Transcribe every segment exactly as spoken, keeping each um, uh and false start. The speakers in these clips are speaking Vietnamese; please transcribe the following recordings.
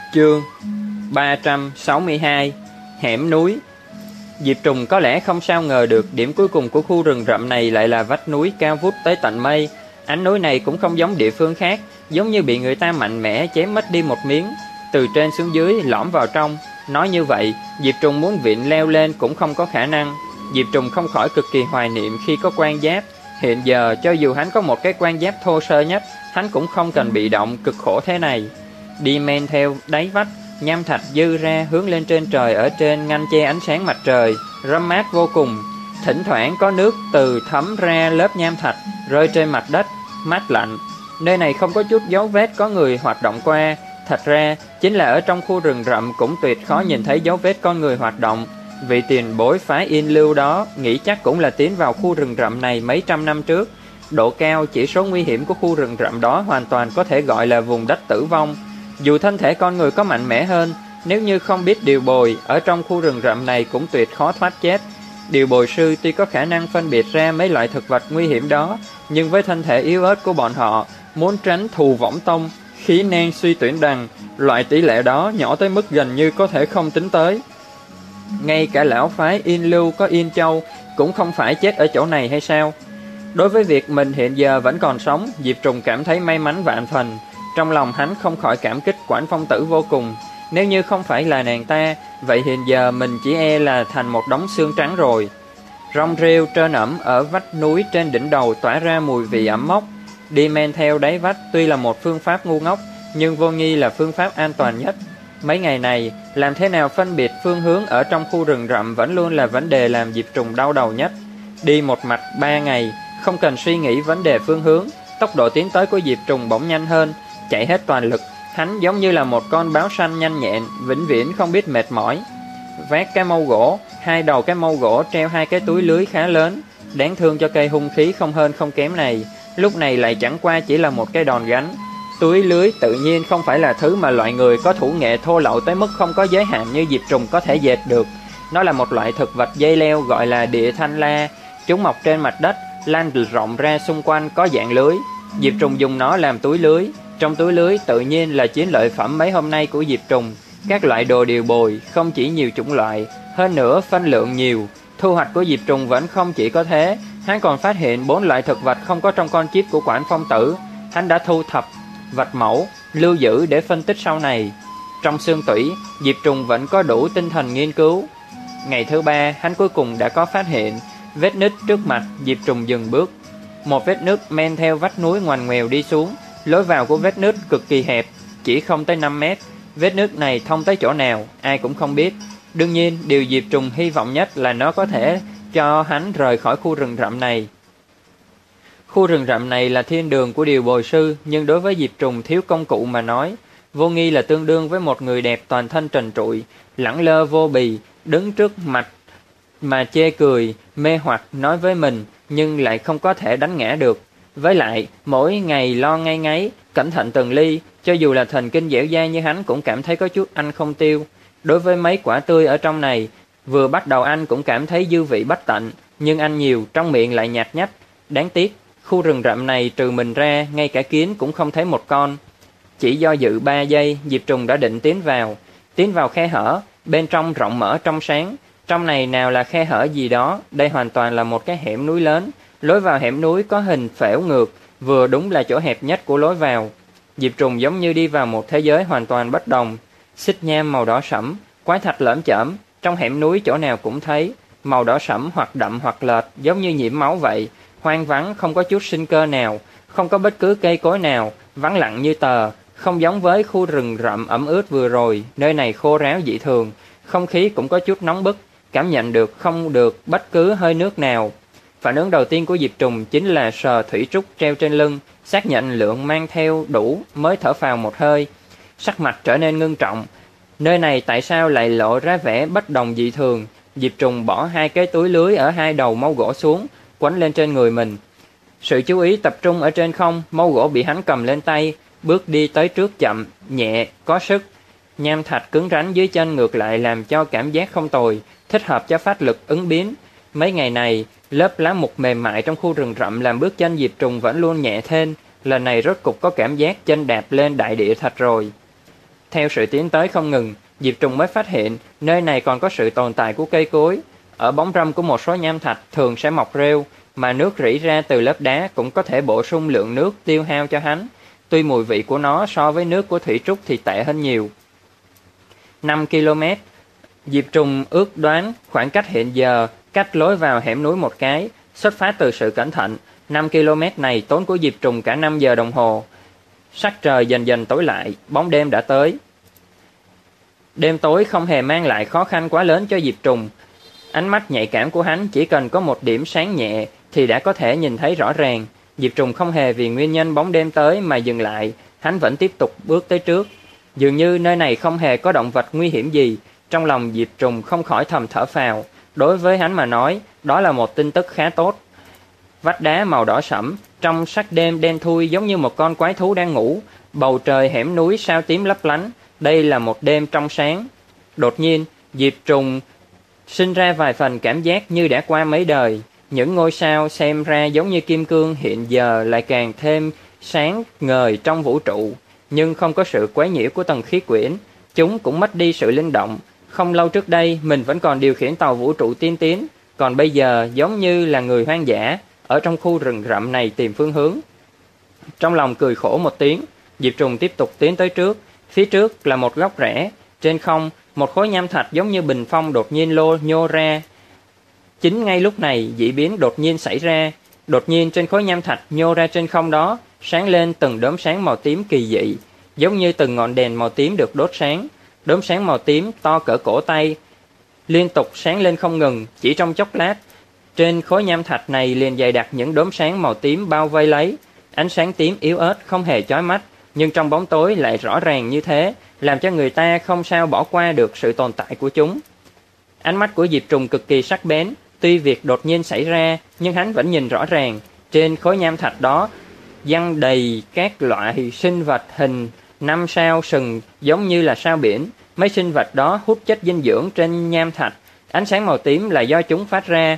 Chương ba trăm sáu mươi hai. Hẻm núi. Diệp Trùng có lẽ không sao ngờ được điểm cuối cùng của khu rừng rậm này lại là vách núi cao vút tới tận mây. Ánh núi này cũng không giống địa phương khác, giống như bị người ta mạnh mẽ chém mất đi một miếng, từ trên xuống dưới lõm vào trong. Nói như vậy, Diệp Trùng muốn vịn leo lên cũng không có khả năng. Diệp Trùng không khỏi cực kỳ hoài niệm khi có quan giáp. Hiện giờ cho dù hắn có một cái quan giáp thô sơ nhất, hắn cũng không cần bị động cực khổ thế này. Đi men theo đáy vách, nham thạch dư ra hướng lên trên trời, ở trên ngăn che ánh sáng mặt trời, râm mát vô cùng. Thỉnh thoảng có nước từ thấm ra lớp nham thạch rơi trên mặt đất, mát lạnh. Nơi này không có chút dấu vết có người hoạt động qua. Thật ra, chính là ở trong khu rừng rậm cũng tuyệt khó nhìn thấy dấu vết con người hoạt động. Vị tiền bối phái Yên Lưu đó nghĩ chắc cũng là tiến vào khu rừng rậm này mấy trăm năm trước. Độ cao, chỉ số nguy hiểm của khu rừng rậm đó hoàn toàn có thể gọi là vùng đất tử vong. Dù thân thể con người có mạnh mẽ hơn, nếu như không biết điều bồi, ở trong khu rừng rậm này cũng tuyệt khó thoát chết. Điều bồi sư tuy có khả năng phân biệt ra mấy loại thực vật nguy hiểm đó, nhưng với thân thể yếu ớt của bọn họ, muốn tránh thù võng tông, khí nang suy tuyển đằng, loại tỷ lệ đó nhỏ tới mức gần như có thể không tính tới. Ngay cả lão phái Yên Lưu có Yên Châu cũng không phải chết ở chỗ này hay sao? Đối với việc mình hiện giờ vẫn còn sống, Diệp Trùng cảm thấy may mắn vạn phần. Trong lòng hắn không khỏi cảm kích Quản Phong Tử vô cùng. Nếu như không phải là nàng ta, vậy hiện giờ mình chỉ e là thành một đống xương trắng rồi. Rong rêu trơn ẩm ở vách núi trên đỉnh đầu tỏa ra mùi vị ẩm mốc. Đi men theo đáy vách tuy là một phương pháp ngu ngốc, nhưng vô nghi là phương pháp an toàn nhất. Mấy ngày này, làm thế nào phân biệt phương hướng ở trong khu rừng rậm vẫn luôn là vấn đề làm Diệp Trùng đau đầu nhất. Đi một mạch ba ngày, không cần suy nghĩ vấn đề phương hướng, tốc độ tiến tới của Diệp Trùng bỗng nhanh hơn, chạy hết toàn lực. Hắn giống như là một con báo săn nhanh nhẹn, vĩnh viễn không biết mệt mỏi. Vác cái mâu gỗ, hai đầu cái mâu gỗ treo hai cái túi lưới khá lớn, đáng thương cho cây hung khí không hơn không kém này, lúc này lại chẳng qua chỉ là một cái đòn gánh. Túi lưới tự nhiên không phải là thứ mà loại người có thủ nghệ thô lậu tới mức không có giới hạn như Diệp Trùng có thể dệt được. Nó là một loại thực vật dây leo gọi là địa thanh la, chúng mọc trên mặt đất, lan rộng ra xung quanh có dạng lưới. Diệp Trùng dùng nó làm túi lưới. Trong túi lưới tự nhiên là chiến lợi phẩm mấy hôm nay của Diệp Trùng. Các loại đồ điều bồi, không chỉ nhiều chủng loại, hơn nữa phân lượng nhiều. Thu hoạch của Diệp Trùng vẫn không chỉ có thế, hắn còn phát hiện bốn loại thực vật không có trong con chip của Quản Phong Tử. Hắn đã thu thập vạch mẫu, lưu giữ để phân tích sau này. Trong xương tủy, Diệp Trùng vẫn có đủ tinh thần nghiên cứu. Ngày thứ ba, hắn cuối cùng đã có phát hiện. Vết nứt trước mặt, Diệp Trùng dừng bước. Một vết nứt men theo vách núi ngoằn ngoèo đi xuống. Lối vào của vết nứt cực kỳ hẹp, chỉ không tới năm mét. Vết nứt này thông tới chỗ nào, ai cũng không biết. Đương nhiên, điều Diệp Trùng hy vọng nhất là nó có thể cho hắn rời khỏi khu rừng rậm này. Khu rừng rậm này là thiên đường của điều bồi sư, nhưng đối với Diệp Trùng thiếu công cụ mà nói, vô nghi là tương đương với một người đẹp toàn thân trần trụi, lẳng lơ vô bì, đứng trước mặt mà chê cười, mê hoặc nói với mình, nhưng lại không có thể đánh ngã được. Với lại, mỗi ngày lo ngay ngáy, cẩn thận từng ly, cho dù là thần kinh dẻo dai như hắn cũng cảm thấy có chút ăn không tiêu. Đối với mấy quả tươi ở trong này, vừa bắt đầu ăn cũng cảm thấy dư vị bất tận, nhưng ăn nhiều trong miệng lại nhạt nhách. Đáng tiếc, khu rừng rậm này trừ mình ra, ngay cả kiến cũng không thấy một con. Chỉ do dự ba giây, Diệp Trùng đã định tiến vào. Tiến vào khe hở, bên trong rộng mở trong sáng. Trong này nào là khe hở gì đó, đây hoàn toàn là một cái hẻm núi lớn. Lối vào hẻm núi có hình phễu ngược, vừa đúng là chỗ hẹp nhất của lối vào. Diệp Trùng giống như đi vào một thế giới hoàn toàn bất đồng. Xích nham màu đỏ sẫm, quái thạch lởm chởm, trong hẻm núi chỗ nào cũng thấy. Màu đỏ sẫm hoặc đậm hoặc lệch, giống như nhiễm máu vậy. Hoang vắng, không có chút sinh cơ nào, không có bất cứ cây cối nào, vắng lặng như tờ. Không giống với khu rừng rậm ẩm ướt vừa rồi, nơi này khô ráo dị thường. Không khí cũng có chút nóng bức, cảm nhận được không được bất cứ hơi nước nào. Phản ứng đầu tiên của Diệp Trùng chính là sờ thủy trúc treo trên lưng, xác nhận lượng mang theo đủ mới thở phào một hơi. Sắc mặt trở nên ngưng trọng. Nơi này tại sao lại lộ ra vẻ bất đồng dị thường? Diệp Trùng bỏ hai cái túi lưới ở hai đầu mâu gỗ xuống, quấn lên trên người mình. Sự chú ý tập trung ở trên không, mâu gỗ bị hắn cầm lên tay, bước đi tới trước chậm, nhẹ, có sức. Nham thạch cứng rắn dưới chân ngược lại làm cho cảm giác không tồi, thích hợp cho phát lực ứng biến. Mấy ngày này, lớp lá mục mềm mại trong khu rừng rậm làm bước chân Diệp Trùng vẫn luôn nhẹ thêm. Lần này rốt cục có cảm giác chân đạp lên đại địa thật rồi. Theo sự tiến tới không ngừng, Diệp Trùng mới phát hiện nơi này còn có sự tồn tại của cây cối. Ở bóng râm của một số nham thạch thường sẽ mọc rêu, mà nước rỉ ra từ lớp đá cũng có thể bổ sung lượng nước tiêu hao cho hắn. Tuy mùi vị của nó so với nước của thủy trúc thì tệ hơn nhiều. năm ki lô mét. Diệp Trùng ước đoán khoảng cách hiện giờ cách lối vào hẻm núi một cái. Xuất phát từ sự cẩn thận, năm ki lô mét này tốn của Diệp Trùng cả năm giờ đồng hồ. Sắc trời dần dần tối lại, bóng đêm đã tới. Đêm tối không hề mang lại khó khăn quá lớn cho Diệp Trùng. Ánh mắt nhạy cảm của hắn chỉ cần có một điểm sáng nhẹ thì đã có thể nhìn thấy rõ ràng. Diệp Trùng không hề vì nguyên nhân bóng đêm tới mà dừng lại, hắn vẫn tiếp tục bước tới trước. Dường như nơi này không hề có động vật nguy hiểm gì. Trong lòng Diệp Trùng không khỏi thầm thở phào. Đối với hắn mà nói, đó là một tin tức khá tốt. Vách đá màu đỏ sẫm, trong sắc đêm đen thui giống như một con quái thú đang ngủ. Bầu trời hẻm núi sao tím lấp lánh. Đây là một đêm trong sáng. Đột nhiên, Diệp Trùng sinh ra vài phần cảm giác như đã qua mấy đời. Những ngôi sao xem ra giống như kim cương hiện giờ lại càng thêm sáng ngời trong vũ trụ. Nhưng không có sự quấy nhiễu của tầng khí quyển, chúng cũng mất đi sự linh động. Không lâu trước đây mình vẫn còn điều khiển tàu vũ trụ tiên tiến, còn bây giờ giống như là người hoang dã ở trong khu rừng rậm này tìm phương hướng. Trong lòng cười khổ một tiếng, Diệp Trùng tiếp tục tiến tới trước. Phía trước là một góc rẽ, trên không một khối nham thạch giống như bình phong đột nhiên lô nhô ra. Chính ngay lúc này dị biến đột nhiên xảy ra. Đột nhiên trên khối nham thạch nhô ra trên không đó sáng lên từng đốm sáng màu tím kỳ dị, giống như từng ngọn đèn màu tím được đốt sáng. Đốm sáng màu tím to cỡ cổ tay liên tục sáng lên không ngừng. Chỉ trong chốc lát, trên khối nham thạch này liền dày đặc những đốm sáng màu tím bao vây lấy. Ánh sáng tím yếu ớt không hề chói mắt, nhưng trong bóng tối lại rõ ràng như thế, làm cho người ta không sao bỏ qua được sự tồn tại của chúng. Ánh mắt của Diệp Trùng cực kỳ sắc bén. Tuy việc đột nhiên xảy ra, nhưng hắn vẫn nhìn rõ ràng. Trên khối nham thạch đó giăng đầy các loại sinh vật hình năm sao sừng giống như là sao biển. Mấy sinh vật đó hút chất dinh dưỡng trên nham thạch. Ánh sáng màu tím là do chúng phát ra.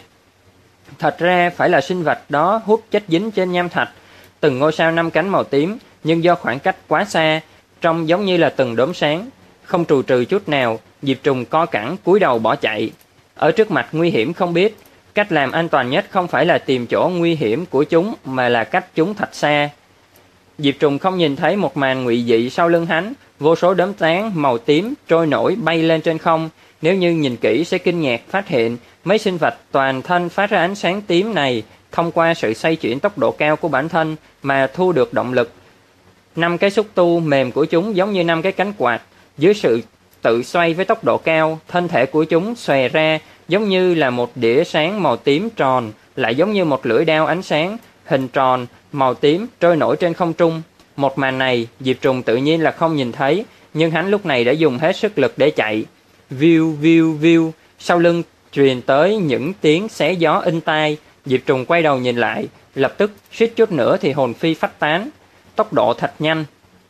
Thật ra phải là sinh vật đó hút chất dính trên nham thạch. Từng ngôi sao năm cánh màu tím, nhưng do khoảng cách quá xa, trông giống như là từng đốm sáng. Không trù trừ chút nào, Diệp Trùng co cẳng cúi đầu bỏ chạy. Ở trước mặt nguy hiểm không biết, cách làm an toàn nhất không phải là tìm chỗ nguy hiểm của chúng, mà là cách chúng thật xa. Diệp Trùng không nhìn thấy một màn ngụy dị sau lưng hắn. Vô số đốm sáng màu tím trôi nổi bay lên trên không. Nếu như nhìn kỹ sẽ kinh ngạc phát hiện mấy sinh vật toàn thân phát ra ánh sáng tím này thông qua sự xoay chuyển tốc độ cao của bản thân mà thu được động lực. Năm cái xúc tu mềm của chúng giống như năm cái cánh quạt. Dưới sự tự xoay với tốc độ cao, thân thể của chúng xòe ra giống như là một đĩa sáng màu tím tròn, lại giống như một lưỡi đao ánh sáng hình tròn màu tím trôi nổi trên không trung. Một màn này Diệp Trùng tự nhiên là không nhìn thấy, nhưng hắn lúc này đã dùng hết sức lực để chạy. Viu viu viu, sau lưng truyền tới những tiếng xé gió inh tai. Diệp Trùng quay đầu nhìn lại, lập tức suýt chút nữa thì hồn phi phách tán. Tốc độ thật nhanh.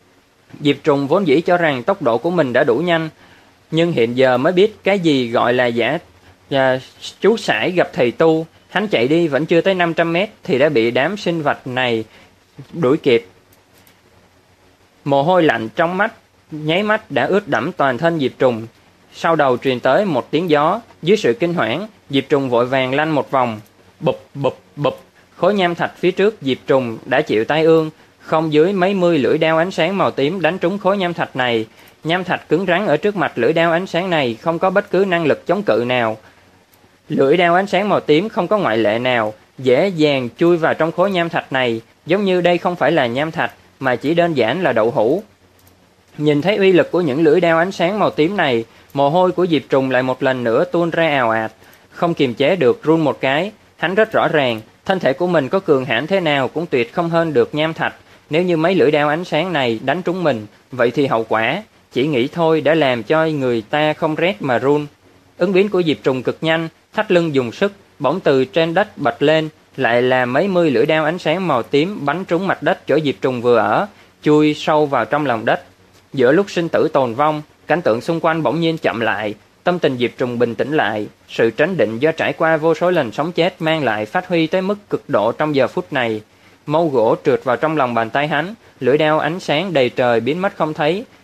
Diệp Trùng vốn dĩ cho rằng tốc độ của mình đã đủ nhanh, nhưng hiện giờ mới biết cái gì gọi là giả à, chú sải gặp thầy tu. Hắn chạy đi vẫn chưa tới năm trăm mét thì đã bị đám sinh vật này đuổi kịp. Mồ hôi lạnh trong mắt nháy mắt đã ướt đẫm toàn thân Diệp Trùng. Sau đầu truyền tới một tiếng gió. Dưới sự kinh hoảng, Diệp Trùng vội vàng lăn một vòng. Bụp bụp bụp, khối nham thạch phía trước Diệp Trùng đã chịu tai ương. Không dưới mấy mươi lưỡi đao ánh sáng màu tím đánh trúng khối nham thạch này. Nham thạch cứng rắn ở trước mặt lưỡi đao ánh sáng này không có bất cứ năng lực chống cự nào. Lưỡi đao ánh sáng màu tím không có ngoại lệ nào, dễ dàng chui vào trong khối nham thạch này, giống như đây không phải là nham thạch mà chỉ đơn giản là đậu hũ. Nhìn thấy uy lực của những lưỡi đao ánh sáng màu tím này, mồ hôi của Diệp Trùng lại một lần nữa tuôn ra ào ạt, không kiềm chế được run một cái. Hắn rất rõ ràng, thân thể của mình có cường hãn thế nào cũng tuyệt không hơn được nham thạch. Nếu như mấy lưỡi đao ánh sáng này đánh trúng mình, vậy thì hậu quả chỉ nghĩ thôi đã làm cho người ta không rét mà run. Ứng biến của Diệp Trùng cực nhanh, thắt lưng dùng sức, bỗng từ trên đất bật lên, lại là mấy mươi lưỡi đao ánh sáng màu tím bắn trúng mặt đất chỗ Diệp Trùng vừa ở, chui sâu vào trong lòng đất. Giữa lúc sinh tử tồn vong, cảnh tượng xung quanh bỗng nhiên chậm lại, tâm tình Diệp Trùng bình tĩnh lại. Sự trấn định do trải qua vô số lần sống chết mang lại phát huy tới mức cực độ trong giờ phút này. Mâu gỗ trượt vào trong lòng bàn tay hắn, lưỡi đao ánh sáng đầy trời biến mất không thấy.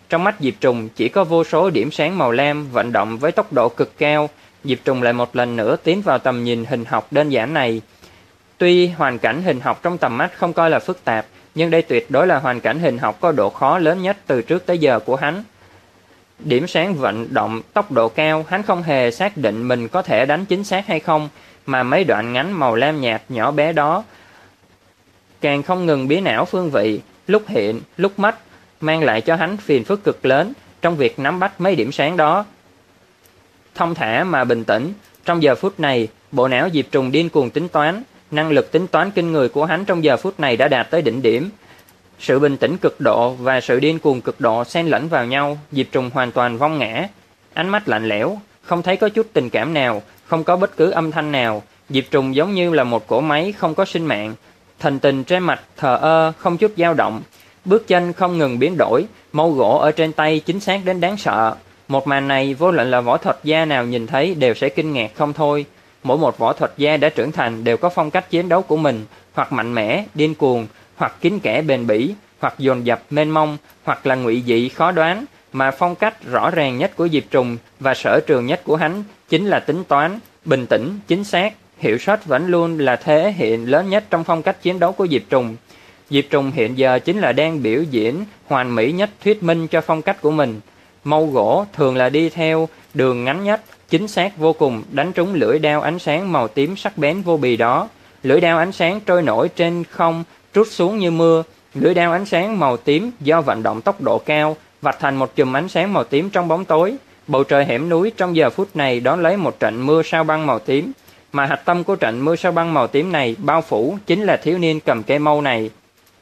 Trong mắt Diệp Trùng chỉ có vô số điểm sáng màu lam vận động với tốc độ cực cao. Diệp Trùng lại một lần nữa tiến vào tầm nhìn hình học đơn giản này. Tuy hoàn cảnh hình học trong tầm mắt không coi là phức tạp, nhưng đây tuyệt đối là hoàn cảnh hình học có độ khó lớn nhất từ trước tới giờ của hắn. Điểm sáng vận động tốc độ cao, hắn không hề xác định mình có thể đánh chính xác hay không, mà mấy đoạn ngắn màu lam nhạt nhỏ bé đó càng không ngừng biến ảo phương vị, lúc hiện, lúc mất, mang lại cho hắn phiền phức cực lớn trong việc nắm bắt mấy điểm sáng đó. Thông thả mà bình tĩnh, trong giờ phút này, bộ não Diệp Trùng điên cuồng tính toán, năng lực tính toán kinh người của hắn trong giờ phút này đã đạt tới đỉnh điểm. Sự bình tĩnh cực độ và sự điên cuồng cực độ xen lẫn vào nhau, Diệp Trùng hoàn toàn vong ngã. Ánh mắt lạnh lẽo, không thấy có chút tình cảm nào, không có bất cứ âm thanh nào. Diệp Trùng giống như là một cỗ máy không có sinh mạng. Thần tình trên mặt thờ ơ, không chút dao động. Bước chân không ngừng biến đổi, mâu gỗ ở trên tay chính xác đến đáng sợ. Một màn này vô luận là võ thuật gia nào nhìn thấy đều sẽ kinh ngạc không thôi. Mỗi một võ thuật gia đã trưởng thành đều có phong cách chiến đấu của mình, hoặc mạnh mẽ, điên cuồng, hoặc kín kẽ bền bỉ, hoặc dồn dập mênh mông, hoặc là ngụy dị khó đoán, mà phong cách rõ ràng nhất của Diệp Trùng và sở trường nhất của hắn chính là tính toán, bình tĩnh, chính xác. Hiệu suất vẫn luôn là thể hiện lớn nhất trong phong cách chiến đấu của Diệp Trùng. Diệp Trùng hiện giờ chính là đang biểu diễn hoàn mỹ nhất thuyết minh cho phong cách của mình. Mâu gỗ thường là đi theo đường ngắn nhất, chính xác vô cùng, đánh trúng lưỡi đao ánh sáng màu tím sắc bén vô bì đó. Lưỡi đao ánh sáng trôi nổi trên không, trút xuống như mưa. Lưỡi đao ánh sáng màu tím do vận động tốc độ cao, vạch thành một chùm ánh sáng màu tím trong bóng tối. Bầu trời hẻm núi trong giờ phút này đón lấy một trận mưa sao băng màu tím, mà hạch tâm của trận mưa sao băng màu tím này bao phủ chính là thiếu niên cầm cây mâu này.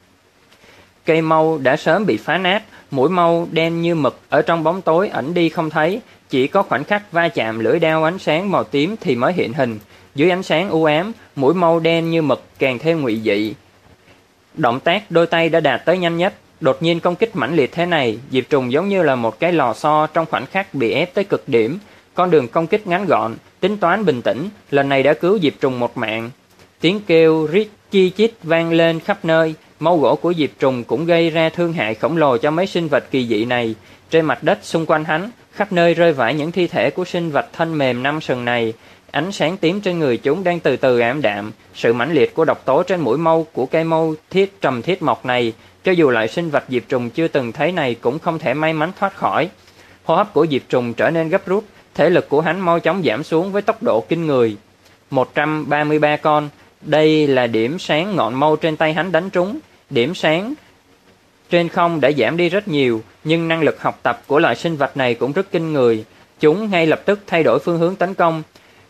Cây mâu đã sớm bị phá nát, mũi mâu đen như mực ở trong bóng tối ẩn đi không thấy, chỉ có khoảnh khắc va chạm lưỡi đao ánh sáng màu tím thì mới hiện hình. Dưới ánh sáng u ám, mũi mâu đen như mực càng thêm ngụy dị. Động tác đôi tay đã đạt tới nhanh nhất, đột nhiên công kích mãnh liệt thế này, Diệp Trùng giống như là một cái lò xo trong khoảnh khắc bị ép tới cực điểm. Con đường công kích ngắn gọn, tính toán bình tĩnh, lần này đã cứu Diệp Trùng một mạng. Tiếng kêu rít chi chít vang lên khắp nơi, mâu gỗ của Diệp Trùng cũng gây ra thương hại khổng lồ cho mấy sinh vật kỳ dị này. Trên mặt đất xung quanh hắn, khắp nơi rơi vãi những thi thể của sinh vật thân mềm năm sừng này. Ánh sáng tím trên người chúng đang từ từ ảm đạm, sự mãnh liệt của độc tố trên mũi mâu của cây mâu thiết trầm thiết mộc này, cho dù loại sinh vật Diệp Trùng chưa từng thấy này cũng không thể may mắn thoát khỏi. Hô hấp của Diệp Trùng trở nên gấp rút, thể lực của hắn mau chóng giảm xuống với tốc độ kinh người. một trăm ba mươi ba con, đây là điểm sáng ngọn mâu trên tay hắn đánh trúng. Điểm sáng trên không đã giảm đi rất nhiều, nhưng năng lực học tập của loại sinh vật này cũng rất kinh người. Chúng ngay lập tức thay đổi phương hướng tấn công.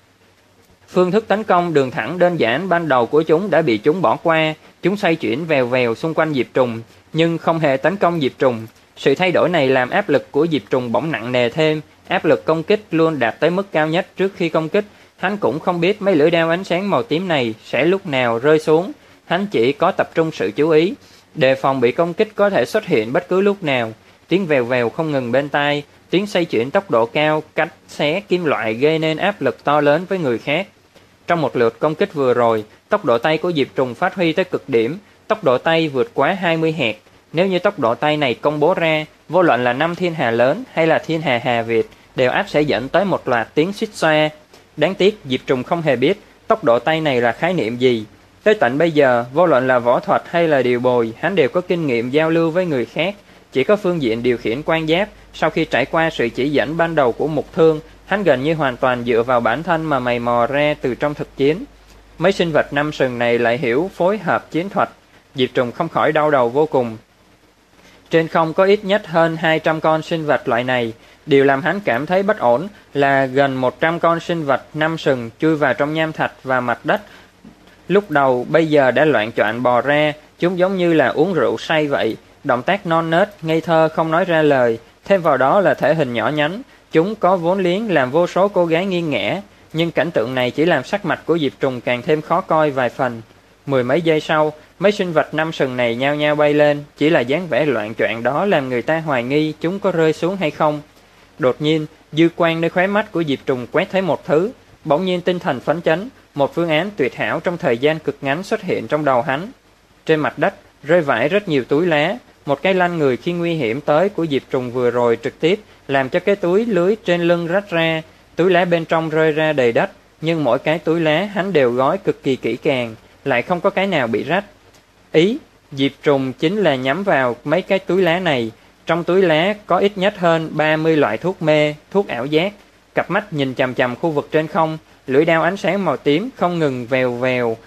Phương thức tấn công đường thẳng đơn giản ban đầu của chúng đã bị chúng bỏ qua. Chúng xoay chuyển vèo vèo xung quanh Diệp Trùng, nhưng không hề tấn công Diệp Trùng. Sự thay đổi này làm áp lực của Diệp Trùng bỗng nặng nề thêm. Áp lực công kích luôn đạt tới mức cao nhất trước khi công kích. Hắn cũng không biết mấy lưỡi đao ánh sáng màu tím này sẽ lúc nào rơi xuống. Hắn chỉ có tập trung sự chú ý, đề phòng bị công kích có thể xuất hiện bất cứ lúc nào. Tiếng vèo vèo không ngừng bên tai, tiếng xoay chuyển tốc độ cao, cắt xé kim loại gây nên áp lực to lớn với người khác. Trong một lượt công kích vừa rồi, tốc độ tay của Diệp Trùng phát huy tới cực điểm, tốc độ tay vượt quá hai mươi hẹt. Nếu như tốc độ tay này công bố ra, vô luận là năm thiên hà lớn hay là thiên hà Hà Việt đều áp sẽ dẫn tới một loạt tiếng xít xoa. Đáng tiếc Diệp Trùng không hề biết tốc độ tay này là khái niệm gì. Tới tận bây giờ, vô luận là võ thuật hay là điều bồi, hắn đều có kinh nghiệm giao lưu với người khác. Chỉ có phương diện điều khiển quan giáp, sau khi trải qua sự chỉ dẫn ban đầu của Mục Thương, hắn gần như hoàn toàn dựa vào bản thân mà mày mò ra từ trong thực chiến. Mấy sinh vật năm sừng này lại hiểu phối hợp chiến thuật, Diệp Trùng không khỏi đau đầu vô cùng. Trên không có ít nhất hơn hai trăm con sinh vật loại này. Điều làm hắn cảm thấy bất ổn là gần một trăm con sinh vật năm sừng chui vào trong nham thạch và mặt đất. Lúc đầu bây giờ đã loạn choạng bò ra, chúng giống như là uống rượu say vậy, động tác non nớt, ngây thơ không nói ra lời, thêm vào đó là thể hình nhỏ nhắn, chúng có vốn liếng làm vô số cô gái nghiêng ngã, nhưng cảnh tượng này chỉ làm sắc mặt của Diệp Trùng càng thêm khó coi vài phần. Mười mấy giây sau, mấy sinh vật năm sừng này nhao nhao bay lên, chỉ là dáng vẻ loạn choạng đó làm người ta hoài nghi chúng có rơi xuống hay không. Đột nhiên, dư quang nơi khóe mắt của Diệp Trùng quét thấy một thứ, bỗng nhiên tinh thần phấn chấn, một phương án tuyệt hảo trong thời gian cực ngắn xuất hiện trong đầu hắn. Trên mặt đất rơi vãi rất nhiều túi lá, một cái lanh người khi nguy hiểm tới của Diệp Trùng vừa rồi trực tiếp làm cho cái túi lưới trên lưng rách ra, túi lá bên trong rơi ra đầy đất, nhưng mỗi cái túi lá hắn đều gói cực kỳ kỹ càng, lại không có cái nào bị rách. Ý Diệp Trùng chính là nhắm vào mấy cái túi lá này. Trong túi lá có ít nhất hơn ba mươi loại thuốc mê, thuốc ảo giác. Cặp mắt nhìn chằm chằm khu vực trên không, lưỡi đao ánh sáng màu tím không ngừng vèo vèo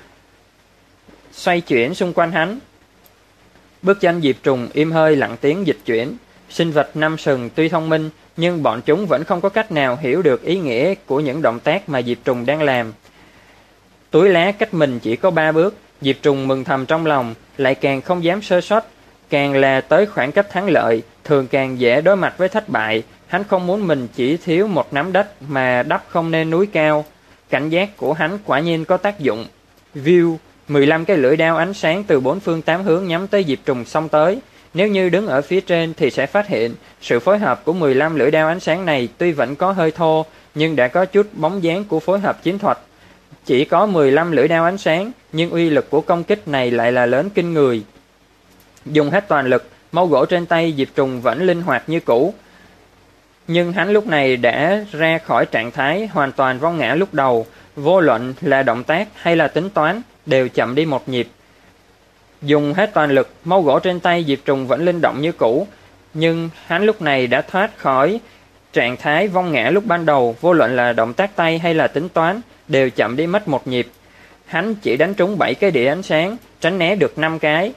xoay chuyển xung quanh hắn. Bước chân Diệp Trùng im hơi lặng tiếng dịch chuyển. Sinh vật năm sừng tuy thông minh, nhưng bọn chúng vẫn không có cách nào hiểu được ý nghĩa của những động tác mà Diệp Trùng đang làm. Túi lá cách mình chỉ có ba bước, Diệp Trùng mừng thầm trong lòng, lại càng không dám sơ sót. Càng là tới khoảng cách thắng lợi, thường càng dễ đối mặt với thất bại. Hắn không muốn mình chỉ thiếu một nắm đất mà đắp không nên núi cao. Cảnh giác của hắn quả nhiên có tác dụng. View, mười lăm cái lưỡi đao ánh sáng từ bốn phương tám hướng nhắm tới Diệp Trùng xông tới. Nếu như đứng ở phía trên thì sẽ phát hiện sự phối hợp của mười lăm lưỡi đao ánh sáng này tuy vẫn có hơi thô, nhưng đã có chút bóng dáng của phối hợp chiến thuật. Chỉ có mười lăm lưỡi đao ánh sáng, nhưng uy lực của công kích này lại là lớn kinh người. Dùng hết toàn lực, mâu gỗ trên tay Diệp Trùng vẫn linh hoạt như cũ. Nhưng hắn lúc này đã ra khỏi trạng thái hoàn toàn vong ngã lúc đầu, vô luận là động tác hay là tính toán đều chậm đi một nhịp. Dùng hết toàn lực, mâu gỗ trên tay Diệp Trùng vẫn linh động như cũ, nhưng hắn lúc này đã thoát khỏi trạng thái vong ngã lúc ban đầu, vô luận là động tác tay hay là tính toán đều chậm đi mất một nhịp. Hắn chỉ đánh trúng bảy cái đĩa ánh sáng, tránh né được năm cái.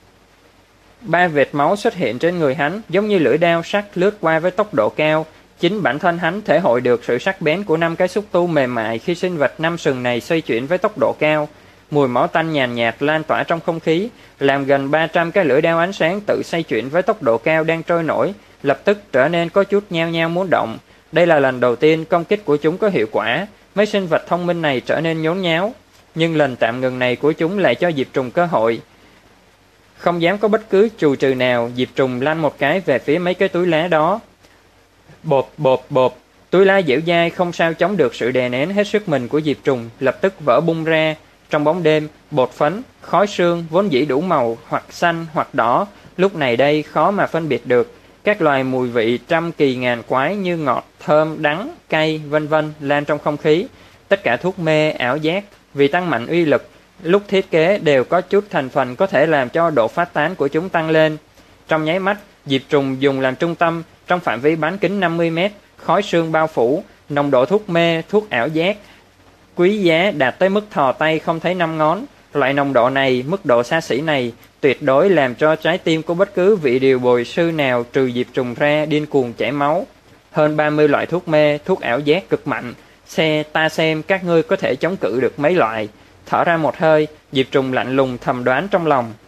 Ba vệt máu xuất hiện trên người hắn, giống như lưỡi đao sắc lướt qua với tốc độ cao. Chính bản thân hắn thể hội được sự sắc bén của năm cái xúc tu mềm mại khi sinh vật năm sừng này xoay chuyển với tốc độ cao. Mùi máu tanh nhàn nhạt lan tỏa trong không khí, làm gần ba trăm cái lưỡi đao ánh sáng tự xoay chuyển với tốc độ cao đang trôi nổi, lập tức trở nên có chút nhao nhao muốn động. Đây là lần đầu tiên công kích của chúng có hiệu quả, mấy sinh vật thông minh này trở nên nhốn nháo. Nhưng lần tạm ngừng này của chúng lại cho Diệp Trùng cơ hội. Không dám có bất cứ trù trừ nào, Diệp Trùng lăn một cái về phía mấy cái túi lá đó. Bộp bộp bộp, túi lá dẻo dai không sao chống được sự đè nén hết sức mình của Diệp Trùng, lập tức vỡ bung ra. Trong bóng đêm, bột phấn, khói sương vốn dĩ đủ màu hoặc xanh hoặc đỏ, lúc này đây khó mà phân biệt được. Các loài mùi vị trăm kỳ ngàn quái như ngọt, thơm, đắng, cay, vân vân lan trong không khí. Tất cả thuốc mê, ảo giác vì tăng mạnh uy lực, lúc thiết kế đều có chút thành phần có thể làm cho độ phát tán của chúng tăng lên. Trong nháy mắt, Diệp Trùng dùng làm trung tâm, trong phạm vi bán kính năm mươi mét, khói sương bao phủ, nồng độ thuốc mê, thuốc ảo giác quý giá đạt tới mức thò tay không thấy năm ngón. Loại nồng độ này, mức độ xa xỉ này tuyệt đối làm cho trái tim của bất cứ vị điều bồi sư nào trừ Diệp Trùng ra điên cuồng chảy máu. Hơn ba mươi loại thuốc mê, thuốc ảo giác cực mạnh, xe ta xem các ngươi có thể chống cự được mấy loại. Thở ra một hơi, Diệp Trùng lạnh lùng thầm đoán trong lòng.